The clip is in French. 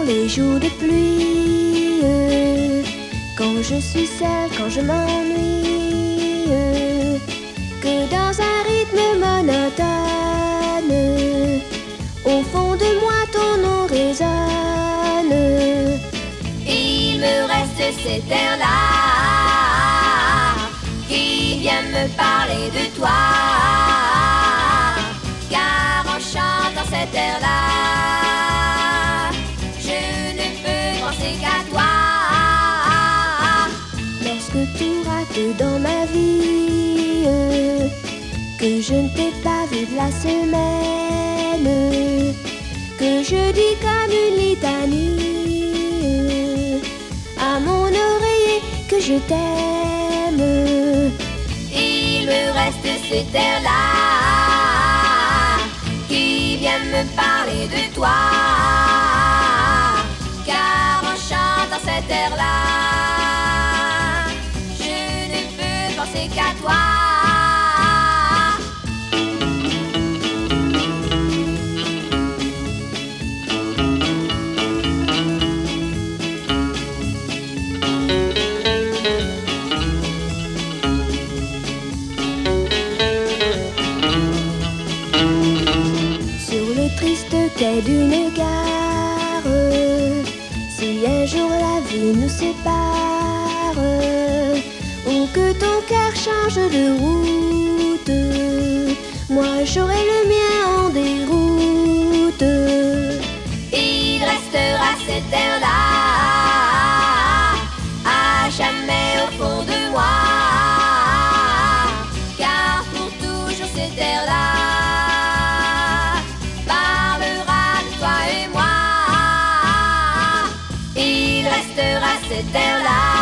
les jours de pluie, quand je suis seule, quand je m'ennuie, que dans un rythme monotone, au fond de moi ton nom résonne. Il me reste cet air-là qui vient me parler de toi, car en chantant cet air-là, je ne peux penser qu'à toi. Lorsque tout rate dans ma vie, que je ne t'ai pas vu de la semaine, que je dis comme une litanie à mon oreiller que je t'aime. Il me reste cet air-là qui vient me parler de toi, car en chantant cet air-là, je ne peux penser qu'à toi. Triste quai d'une gare, si un jour la vie nous sépare, ou que ton cœur change de route, moi j'aurai le mien en déroute. Il restera cet air-là à jamais au fond de moi, car pour toujours cet air-là cet air-là